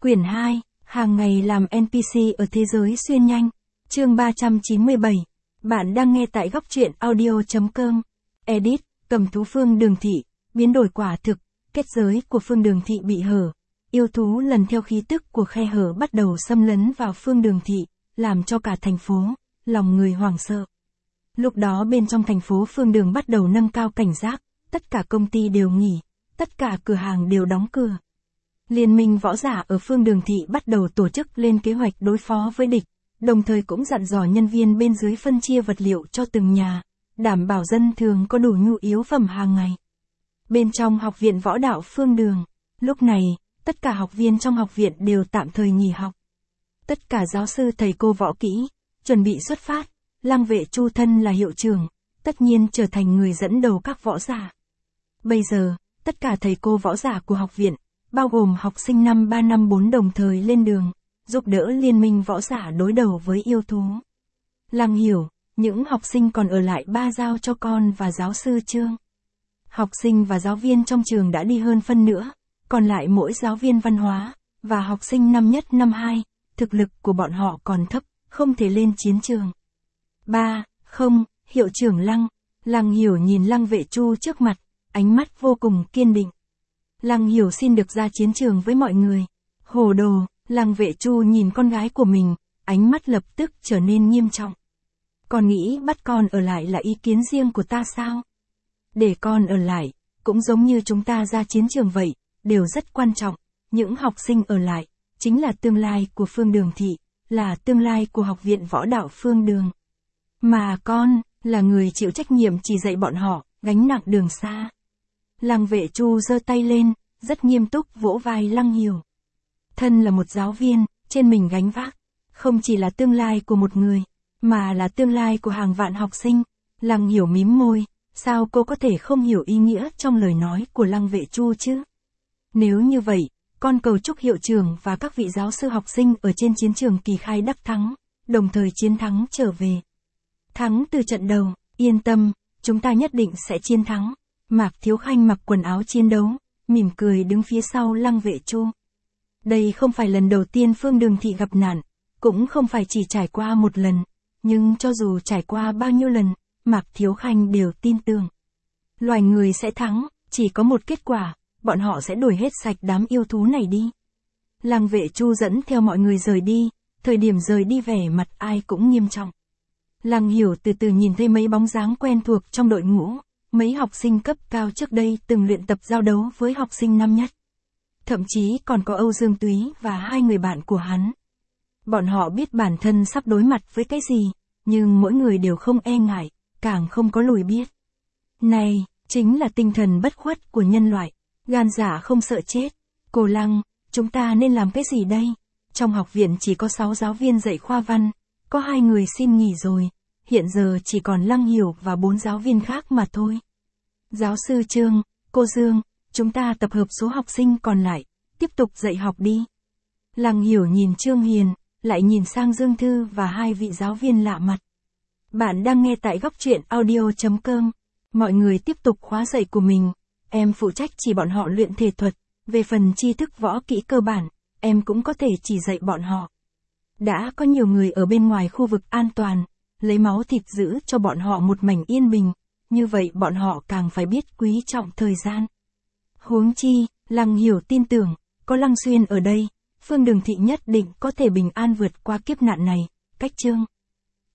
Quyển 2, hàng ngày làm NPC ở thế giới xuyên nhanh. Chương 397. Bạn đang nghe tại góc truyện audio.com. Edit, cầm thú Phương Đường Thị, biến đổi quả thực, kết giới của Phương Đường Thị bị hở. Yêu thú lần theo khí tức của khe hở bắt đầu xâm lấn vào Phương Đường Thị, làm cho cả thành phố, lòng người hoảng sợ. Lúc đó bên trong thành phố Phương Đường bắt đầu nâng cao cảnh giác, tất cả công ty đều nghỉ, tất cả cửa hàng đều đóng cửa. Liên minh võ giả ở Phương Đường Thị bắt đầu tổ chức lên kế hoạch đối phó với địch, đồng thời cũng dặn dò nhân viên bên dưới phân chia vật liệu cho từng nhà, đảm bảo dân thường có đủ nhu yếu phẩm hàng ngày. Bên trong học viện võ đạo Phương Đường, lúc này, tất cả học viên trong học viện đều tạm thời nghỉ học. Tất cả giáo sư thầy cô võ kỹ, chuẩn bị xuất phát, Lăng Vệ Chu thân là hiệu trưởng, tất nhiên trở thành người dẫn đầu các võ giả. Bây giờ, tất cả thầy cô võ giả của học viện, bao gồm học sinh năm 3 năm 4 đồng thời lên đường, giúp đỡ liên minh võ giả đối đầu với yêu thú. Lăng hiểu, những học sinh còn ở lại ba giao cho con và giáo sư Trương. Học sinh và giáo viên trong trường đã đi hơn phân nữa, còn lại mỗi giáo viên văn hóa, và học sinh năm nhất năm 2, thực lực của bọn họ còn thấp, không thể lên chiến trường. Không, hiệu trưởng Lăng hiểu nhìn Lăng Vệ Chu trước mặt, ánh mắt vô cùng kiên định. Lăng hiểu xin được ra chiến trường với mọi người. Hồ đồ, Lăng Vệ Chu nhìn con gái của mình, ánh mắt lập tức trở nên nghiêm trọng. Con nghĩ bắt con ở lại là ý kiến riêng của ta sao? Để con ở lại, cũng giống như chúng ta ra chiến trường vậy, đều rất quan trọng. Những học sinh ở lại, chính là tương lai của Phương Đường Thị, là tương lai của học viện võ đạo Phương Đường. Mà con, là người chịu trách nhiệm chỉ dạy bọn họ, gánh nặng đường xa. Lăng Vệ Chu giơ tay lên, rất nghiêm túc vỗ vai Lăng hiểu. Thân là một giáo viên, trên mình gánh vác, không chỉ là tương lai của một người, mà là tương lai của hàng vạn học sinh. Lăng hiểu mím môi, sao cô có thể không hiểu ý nghĩa trong lời nói của Lăng Vệ Chu chứ? Nếu như vậy, con cầu chúc hiệu trưởng và các vị giáo sư học sinh ở trên chiến trường kỳ khai đắc thắng, đồng thời chiến thắng trở về. Thắng từ trận đầu, yên tâm, chúng ta nhất định sẽ chiến thắng. Mạc Thiếu Khanh mặc quần áo chiến đấu, mỉm cười đứng phía sau Lăng Vệ Chu. Đây không phải lần đầu tiên Phương Đường Thị gặp nạn, cũng không phải chỉ trải qua một lần, nhưng cho dù trải qua bao nhiêu lần, Mạc Thiếu Khanh đều tin tưởng. Loài người sẽ thắng, chỉ có một kết quả, bọn họ sẽ đuổi hết sạch đám yêu thú này đi. Lăng Vệ Chu dẫn theo mọi người rời đi, thời điểm rời đi vẻ mặt ai cũng nghiêm trọng. Lăng hiểu từ từ nhìn thấy mấy bóng dáng quen thuộc trong đội ngũ. Mấy học sinh cấp cao trước đây từng luyện tập giao đấu với học sinh năm nhất. Thậm chí còn có Âu Dương Túy và hai người bạn của hắn. Bọn họ biết bản thân sắp đối mặt với cái gì, nhưng mỗi người đều không e ngại, càng không có lùi biết. Này, chính là tinh thần bất khuất của nhân loại, gan dạ không sợ chết. Cô Lăng, chúng ta nên làm cái gì đây? Trong học viện chỉ có 6 giáo viên dạy khoa văn, có 2 người xin nghỉ rồi. Hiện giờ chỉ còn Lăng hiểu và 4 giáo viên khác mà thôi. Giáo sư Trương, cô Dương, chúng ta tập hợp số học sinh còn lại, tiếp tục dạy học đi. Lăng hiểu nhìn Trương Hiền, lại nhìn sang Dương Thư và 2 vị giáo viên lạ mặt. Bạn đang nghe tại góc truyện audio.com. Mọi người tiếp tục khóa dạy của mình. Em phụ trách chỉ bọn họ luyện thể thuật. Về phần tri thức võ kỹ cơ bản, em cũng có thể chỉ dạy bọn họ. Đã có nhiều người ở bên ngoài khu vực an toàn, lấy máu thịt giữ cho bọn họ một mảnh yên bình, như vậy bọn họ càng phải biết quý trọng thời gian. Huống chi, Lăng hiểu tin tưởng, có Lăng Xuyên ở đây, Phương Đường Thị nhất định có thể bình an vượt qua kiếp nạn này. Cách chương